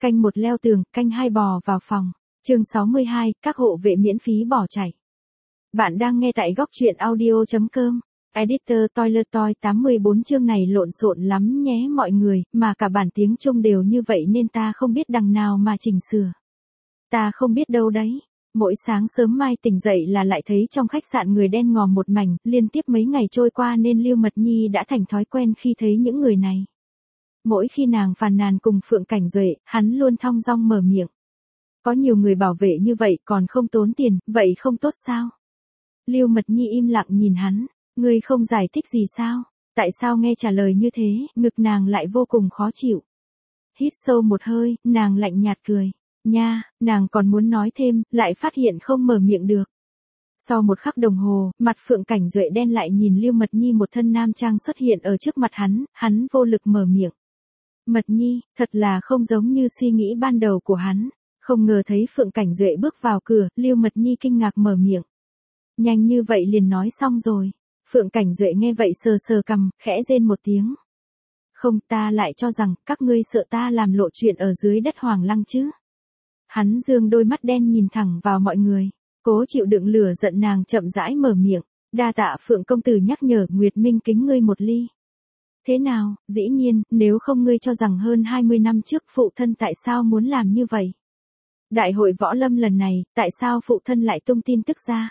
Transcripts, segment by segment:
Canh một leo tường, canh hai bò vào phòng. Chương 62, các hộ vệ miễn phí bỏ chạy. Bạn đang nghe tại góc truyện audio.com. Editor Toilet Toy 84 chương này lộn xộn lắm nhé mọi người, mà cả bản tiếng Trung đều như vậy nên ta không biết đằng nào mà chỉnh sửa. Ta không biết đâu đấy. Mỗi sáng sớm mai tỉnh dậy là lại thấy trong khách sạn người đen ngòm một mảnh, liên tiếp mấy ngày trôi qua nên Lưu Mật Nhi đã thành thói quen khi thấy những người này. Mỗi khi nàng phàn nàn cùng Phượng Cảnh Duệ, hắn luôn thong dong mở miệng. Có nhiều người bảo vệ như vậy còn không tốn tiền, vậy không tốt sao? Lưu Mật Nhi im lặng nhìn hắn, ngươi không giải thích gì sao? Tại sao nghe trả lời như thế, ngực nàng lại vô cùng khó chịu. Hít sâu một hơi, nàng lạnh nhạt cười. Nha, nàng còn muốn nói thêm, lại phát hiện không mở miệng được. Sau một khắc đồng hồ, mặt Phượng Cảnh Duệ đen lại nhìn Lưu Mật Nhi, một thân nam trang xuất hiện ở trước mặt hắn vô lực mở miệng. Mật Nhi, thật là không giống như suy nghĩ ban đầu của hắn. Không ngờ thấy Phượng Cảnh Duệ bước vào cửa, Lưu Mật Nhi kinh ngạc mở miệng. Nhanh như vậy liền nói xong rồi. Phượng Cảnh Duệ nghe vậy sờ sờ cằm, khẽ rên một tiếng. Không, ta lại cho rằng các ngươi sợ ta làm lộ chuyện ở dưới đất Hoàng Lăng chứ. Hắn dương đôi mắt đen nhìn thẳng vào mọi người, cố chịu đựng lửa giận, nàng chậm rãi mở miệng. Đa tạ Phượng công tử nhắc nhở, Nguyệt Minh kính ngươi một ly. Thế nào, dĩ nhiên, nếu không ngươi cho rằng hơn 20 năm trước phụ thân tại sao muốn làm như vậy? Đại hội võ lâm lần này, tại sao phụ thân lại tung tin tức ra?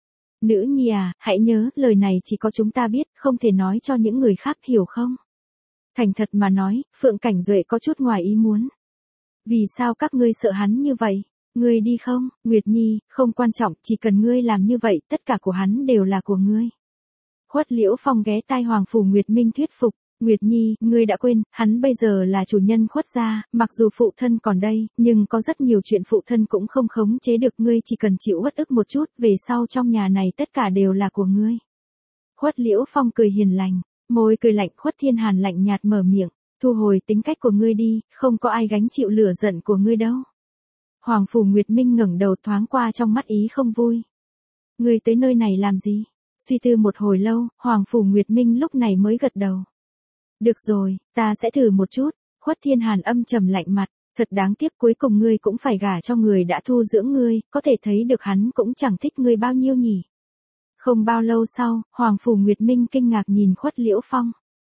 Nữ nhi à, hãy nhớ, lời này chỉ có chúng ta biết, không thể nói cho những người khác, hiểu không? Thành thật mà nói, Phượng Cảnh Duệ có chút ngoài ý muốn. Vì sao các ngươi sợ hắn như vậy? Ngươi đi không, Nguyệt Nhi, không quan trọng, chỉ cần ngươi làm như vậy, tất cả của hắn đều là của ngươi. Khuất Liễu Phong ghé tai Hoàng Phủ Nguyệt Minh thuyết phục. Nguyệt Nhi, ngươi đã quên, hắn bây giờ là chủ nhân Khuất gia, mặc dù phụ thân còn đây, nhưng có rất nhiều chuyện phụ thân cũng không khống chế được, ngươi chỉ cần chịu uất ức một chút, về sau trong nhà này tất cả đều là của ngươi. Khuất Liễu Phong cười hiền lành, môi cười lạnh. Khuất Thiên Hàn lạnh nhạt mở miệng, thu hồi tính cách của ngươi đi, không có ai gánh chịu lửa giận của ngươi đâu. Hoàng Phủ Nguyệt Minh ngẩng đầu, thoáng qua trong mắt ý không vui. Ngươi tới nơi này làm gì? Suy tư một hồi lâu, Hoàng Phủ Nguyệt Minh lúc này mới gật đầu. Được rồi, ta sẽ thử một chút. Khuất Thiên Hàn âm trầm lạnh mặt, thật đáng tiếc cuối cùng ngươi cũng phải gả cho người đã thu dưỡng ngươi, có thể thấy được hắn cũng chẳng thích ngươi bao nhiêu nhỉ. Không bao lâu sau, Hoàng Phủ Nguyệt Minh kinh ngạc nhìn Khuất Liễu Phong.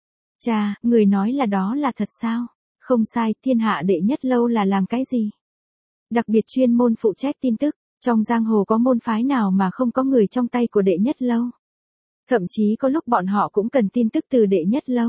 Chà, người nói là đó là thật sao? Không sai, thiên hạ đệ nhất lâu là làm cái gì? Đặc biệt chuyên môn phụ trách tin tức, trong giang hồ có môn phái nào mà không có người trong tay của đệ nhất lâu? Thậm chí có lúc bọn họ cũng cần tin tức từ đệ nhất lâu.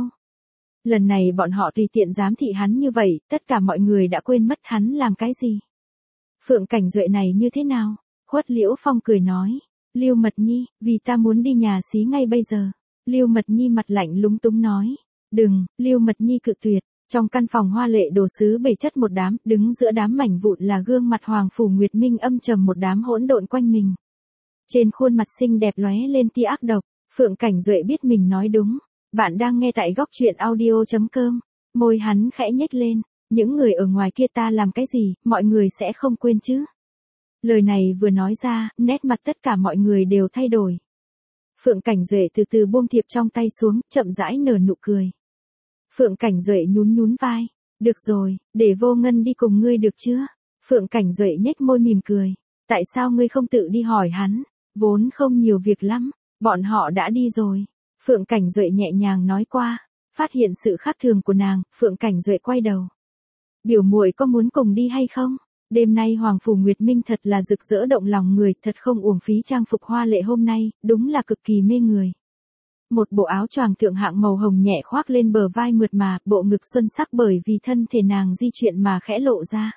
Lần này bọn họ tùy tiện giám thị hắn như vậy, tất cả mọi người đã quên mất hắn làm cái gì. Phượng Cảnh Duệ này như thế nào? Khuất Liễu Phong cười nói. Lưu Mật Nhi, vì ta muốn đi nhà xí ngay bây giờ. Lưu Mật Nhi mặt lạnh lúng túng nói. Đừng, Lưu Mật Nhi cự tuyệt. Trong căn phòng hoa lệ đồ sứ bày chất một đám, đứng giữa đám mảnh vụn là gương mặt Hoàng Phủ Nguyệt Minh âm trầm, một đám hỗn độn quanh mình. Trên khuôn mặt xinh đẹp lóe lên tia ác độc. Phượng Cảnh Duệ biết mình nói đúng. Bạn đang nghe tại góc truyện audio.com. Môi hắn khẽ nhếch lên. Những người ở ngoài kia ta làm cái gì, mọi người sẽ không quên chứ. Lời này vừa nói ra, nét mặt tất cả mọi người đều thay đổi. Phượng Cảnh Duệ từ từ buông thiệp trong tay xuống, chậm rãi nở nụ cười. Phượng Cảnh Duệ nhún vai. Được rồi, để Vô Ngân đi cùng ngươi được chưa? Phượng Cảnh Duệ nhếch môi mỉm cười. Tại sao ngươi không tự đi hỏi hắn? Vốn không nhiều việc lắm, bọn họ đã đi rồi. Phượng Cảnh Duệ nhẹ nhàng nói qua. Phát hiện sự khác thường của nàng, Phượng Cảnh Duệ quay đầu. Biểu muội có muốn cùng đi hay không? Đêm nay Hoàng Phủ Nguyệt Minh thật là rực rỡ động lòng người, thật không uổng phí trang phục hoa lệ hôm nay, đúng là cực kỳ mê người. Một bộ áo choàng thượng hạng màu hồng nhẹ khoác lên bờ vai mượt mà, bộ ngực xuân sắc bởi vì thân thể nàng di chuyển mà khẽ lộ ra.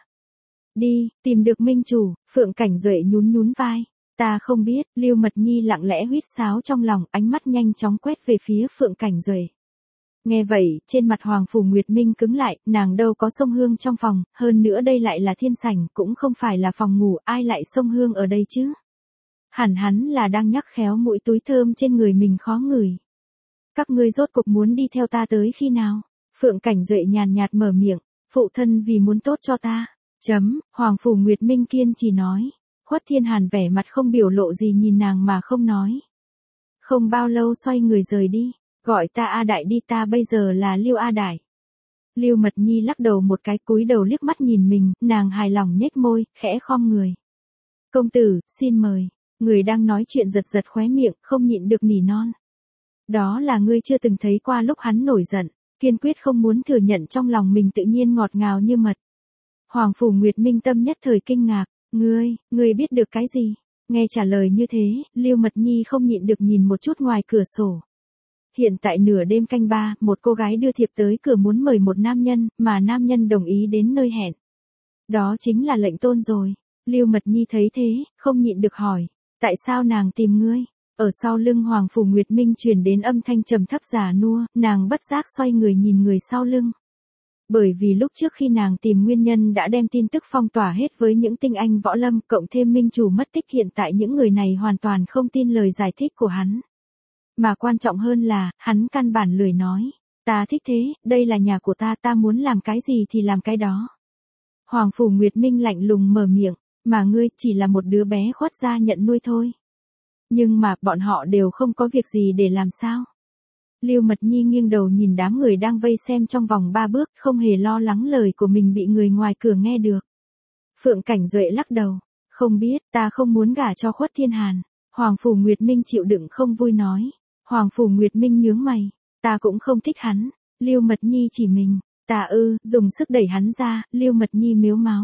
Đi, tìm được minh chủ. Phượng Cảnh Duệ nhún vai. Ta không biết. Lưu Mật Nhi lặng lẽ huýt sáo trong lòng, ánh mắt nhanh chóng quét về phía Phượng Cảnh Duệ. Nghe vậy, trên mặt Hoàng Phủ Nguyệt Minh cứng lại, nàng đâu có xông hương trong phòng, hơn nữa đây lại là thiên sảnh, cũng không phải là phòng ngủ, ai lại xông hương ở đây chứ? Hẳn hắn là đang nhắc khéo mũi túi thơm trên người mình khó ngửi. Các ngươi rốt cục muốn đi theo ta tới khi nào? Phượng Cảnh Duệ nhàn nhạt mở miệng, phụ thân vì muốn tốt cho ta. Hoàng Phủ Nguyệt Minh kiên trì nói. Khuất Thiên Hàn vẻ mặt không biểu lộ gì nhìn nàng mà không nói. Không bao lâu xoay người rời đi. Gọi ta A Đại đi, ta bây giờ là Lưu A Đại. Lưu Mật Nhi lắc đầu một cái, cúi đầu liếc mắt nhìn mình, nàng hài lòng nhếch môi, khẽ khom người. Công tử, xin mời. Người đang nói chuyện giật giật khóe miệng, không nhịn được nỉ non. Đó là ngươi chưa từng thấy qua lúc hắn nổi giận, kiên quyết không muốn thừa nhận trong lòng mình tự nhiên ngọt ngào như mật. Hoàng Phủ Nguyệt Minh tâm nhất thời kinh ngạc, ngươi biết được cái gì? Nghe trả lời như thế, Lưu Mật Nhi không nhịn được nhìn một chút ngoài cửa sổ. Hiện tại nửa đêm canh 3, một cô gái đưa thiệp tới cửa muốn mời một nam nhân, mà nam nhân đồng ý đến nơi hẹn. Đó chính là lệnh tôn rồi. Lưu Mật Nhi thấy thế, không nhịn được hỏi, tại sao nàng tìm ngươi? Ở sau lưng Hoàng Phủ Nguyệt Minh truyền đến âm thanh trầm thấp già nua, nàng bất giác xoay người nhìn người sau lưng. Bởi vì lúc trước khi nàng tìm nguyên nhân đã đem tin tức phong tỏa hết với những tinh anh võ lâm, cộng thêm minh chủ mất tích, hiện tại những người này hoàn toàn không tin lời giải thích của hắn. Mà quan trọng hơn là, hắn căn bản lười nói. Ta thích thế, đây là nhà của ta muốn làm cái gì thì làm cái đó. Hoàng Phủ Nguyệt Minh lạnh lùng mở miệng, mà ngươi chỉ là một đứa bé khuất gia nhận nuôi thôi. Nhưng mà, bọn họ đều không có việc gì để làm sao? Lưu Mật Nhi nghiêng đầu nhìn đám người đang vây xem trong vòng 3 bước, không hề lo lắng lời của mình bị người ngoài cửa nghe được. Phượng Cảnh Duệ lắc đầu, không biết, ta không muốn gả cho Khuất Thiên Hàn. Hoàng Phủ Nguyệt Minh chịu đựng không vui nói. Hoàng Phủ Nguyệt Minh nhướng mày, ta cũng không thích hắn. Lưu Mật Nhi chỉ mình, dùng sức đẩy hắn ra, Lưu Mật Nhi mếu máo.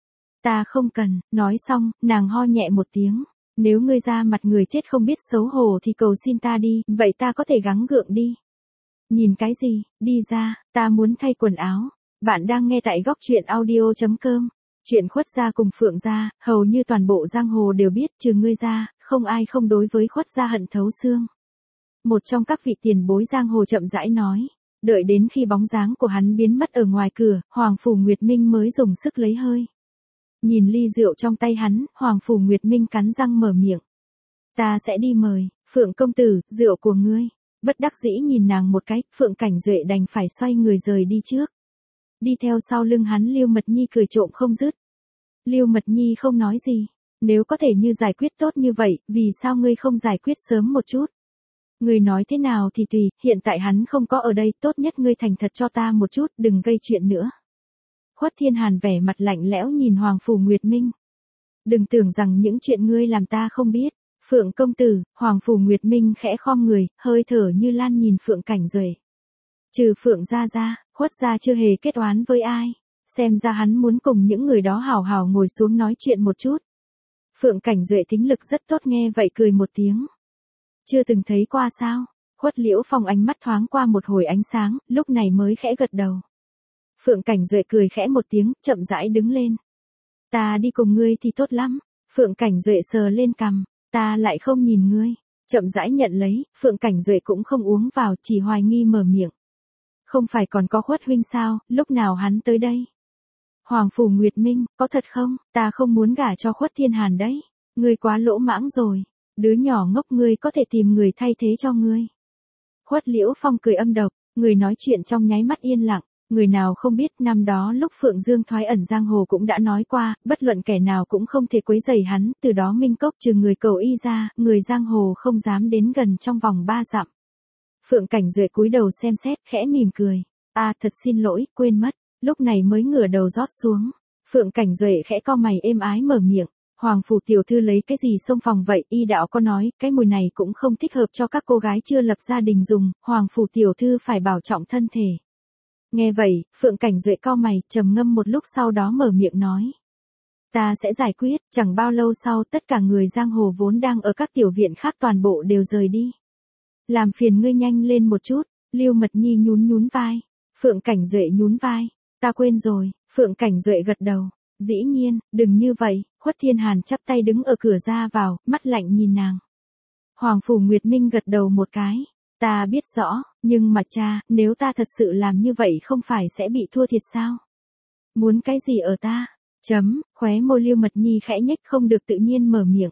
Ta không cần, nói xong, nàng ho nhẹ một tiếng. Nếu ngươi ra mặt người chết không biết xấu hổ thì cầu xin ta đi, vậy ta có thể gắng gượng đi. Nhìn cái gì, đi ra, ta muốn thay quần áo. Bạn đang nghe tại góc truyện audio.com. Chuyện Khuất gia cùng Phượng gia, hầu như toàn bộ giang hồ đều biết, trừ ngươi ra, không ai không đối với Khuất gia hận thấu xương. Một trong các vị tiền bối giang hồ chậm rãi nói. Đợi đến khi bóng dáng của hắn biến mất ở ngoài cửa, Hoàng Phủ Nguyệt Minh mới dùng sức lấy hơi. Nhìn ly rượu trong tay hắn, Hoàng Phủ Nguyệt Minh cắn răng mở miệng. Ta sẽ đi mời, Phượng công tử, rượu của ngươi. Bất đắc dĩ nhìn nàng một cái, Phượng Cảnh Duệ đành phải xoay người rời đi trước. Đi theo sau lưng hắn Lưu Mật Nhi cười trộm không dứt. Lưu Mật Nhi không nói gì. Nếu có thể như giải quyết tốt như vậy, vì sao ngươi không giải quyết sớm một chút? Ngươi nói thế nào thì tùy, hiện tại hắn không có ở đây, tốt nhất ngươi thành thật cho ta một chút, đừng gây chuyện nữa. Khuất Thiên Hàn vẻ mặt lạnh lẽo nhìn Hoàng Phủ Nguyệt Minh. Đừng tưởng rằng những chuyện ngươi làm ta không biết. Phượng công tử, Hoàng Phủ Nguyệt Minh khẽ khom người, hơi thở như lan nhìn Phượng Cảnh Duệ. Trừ Phượng gia ra, Khuất gia chưa hề kết oán với ai. Xem ra hắn muốn cùng những người đó hào hào ngồi xuống nói chuyện một chút. Phượng Cảnh Duệ tính lực rất tốt, nghe vậy cười một tiếng. Chưa từng thấy qua sao? Khuất Liễu Phong ánh mắt thoáng qua một hồi ánh sáng, lúc này mới khẽ gật đầu. Phượng Cảnh Duệ cười khẽ một tiếng, chậm rãi đứng lên. Ta đi cùng ngươi thì tốt lắm. Phượng Cảnh Duệ sờ lên cằm, ta lại không nhìn ngươi. Chậm rãi nhận lấy, Phượng Cảnh Duệ cũng không uống vào, chỉ hoài nghi mở miệng. Không phải còn có Khuất huynh sao, lúc nào hắn tới đây? Hoàng Phủ Nguyệt Minh, có thật không? Ta không muốn gả cho Khuất Thiên Hàn đấy. Ngươi quá lỗ mãng rồi. Đứa nhỏ ngốc, ngươi có thể tìm người thay thế cho ngươi. Khuất Liễu Phong cười âm độc, người nói chuyện trong nháy mắt yên lặng. Người nào không biết năm đó lúc Phượng Dương thoái ẩn giang hồ cũng đã nói qua, bất luận kẻ nào cũng không thể quấy rầy hắn, từ đó Minh Cốc trừ người cầu y ra, người giang hồ không dám đến gần trong vòng 3 dặm. Phượng Cảnh Duệ cúi đầu xem xét, khẽ mỉm cười. Thật xin lỗi, quên mất, lúc này mới ngửa đầu rót xuống. Phượng Cảnh Duệ khẽ cau mày êm ái mở miệng. Hoàng Phủ tiểu thư lấy cái gì xông phòng vậy? Y đạo có nói, cái mùi này cũng không thích hợp cho các cô gái chưa lập gia đình dùng, Hoàng Phủ tiểu thư phải bảo trọng thân thể. Nghe vậy, Phượng Cảnh Duệ cau mày, trầm ngâm một lúc sau đó mở miệng nói. Ta sẽ giải quyết, chẳng bao lâu sau tất cả người giang hồ vốn đang ở các tiểu viện khác toàn bộ đều rời đi. Làm phiền ngươi nhanh lên một chút, Lưu Mật Nhi nhún vai. Phượng Cảnh Duệ nhún vai. Ta quên rồi, Phượng Cảnh Duệ gật đầu. Dĩ nhiên, đừng như vậy, Khuất Thiên Hàn chắp tay đứng ở cửa ra vào, mắt lạnh nhìn nàng. Hoàng Phủ Nguyệt Minh gật đầu một cái. Ta biết rõ, nhưng mà cha, nếu ta thật sự làm như vậy không phải sẽ bị thua thiệt sao? Muốn cái gì ở ta? Khóe môi Lưu Mật Nhi khẽ nhếch không được tự nhiên mở miệng.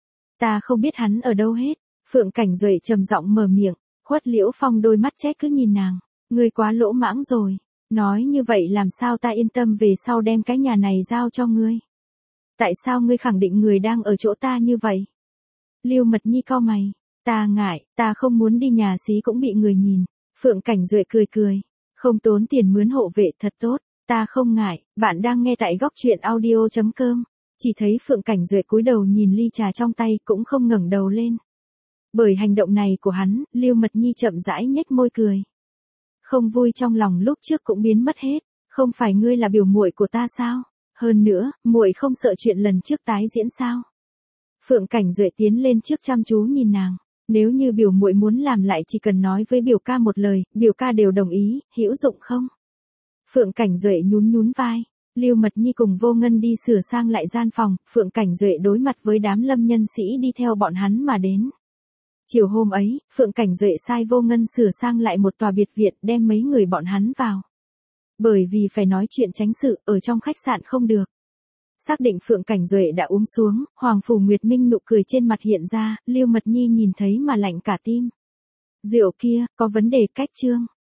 Ta không biết hắn ở đâu hết. Phượng Cảnh Duệ trầm giọng mở miệng. Khuất Liễu Phong đôi mắt chết cứ nhìn nàng. Ngươi quá lỗ mãng rồi. Nói như vậy làm sao ta yên tâm về sau đem cái nhà này giao cho ngươi? Tại sao ngươi khẳng định người đang ở chỗ ta như vậy? Lưu Mật Nhi cau mày. Ta ngại, ta không muốn đi nhà xí cũng bị người nhìn. Phượng Cảnh Duệ cười. Không tốn tiền mướn hộ vệ thật tốt, ta không ngại. Bạn đang nghe tại góc chuyện audio.com. Chỉ thấy Phượng Cảnh Duệ cúi đầu nhìn ly trà trong tay cũng không ngẩng đầu lên. Bởi hành động này của hắn, Lưu Mật Nhi chậm rãi nhếch môi cười. Không vui trong lòng lúc trước cũng biến mất hết, không phải ngươi là biểu muội của ta sao? Hơn nữa, muội không sợ chuyện lần trước tái diễn sao? Phượng Cảnh Duệ tiến lên trước chăm chú nhìn nàng, nếu như biểu muội muốn làm lại chỉ cần nói với biểu ca một lời, biểu ca đều đồng ý, hữu dụng không? Phượng Cảnh Duệ nhún nhún vai. Lưu Mật Nhi cùng Vô Ngân đi sửa sang lại gian phòng, Phượng Cảnh Duệ đối mặt với đám lâm nhân sĩ đi theo bọn hắn mà đến. Chiều hôm ấy, Phượng Cảnh Duệ sai Vô Ngân sửa sang lại một tòa biệt viện đem mấy người bọn hắn vào. Bởi vì phải nói chuyện tránh sự, ở trong khách sạn không được. Xác định Phượng Cảnh Duệ đã uống xuống, Hoàng Phủ Nguyệt Minh nụ cười trên mặt hiện ra, Lưu Mật Nhi nhìn thấy mà lạnh cả tim. Rượu kia, có vấn đề cách chương.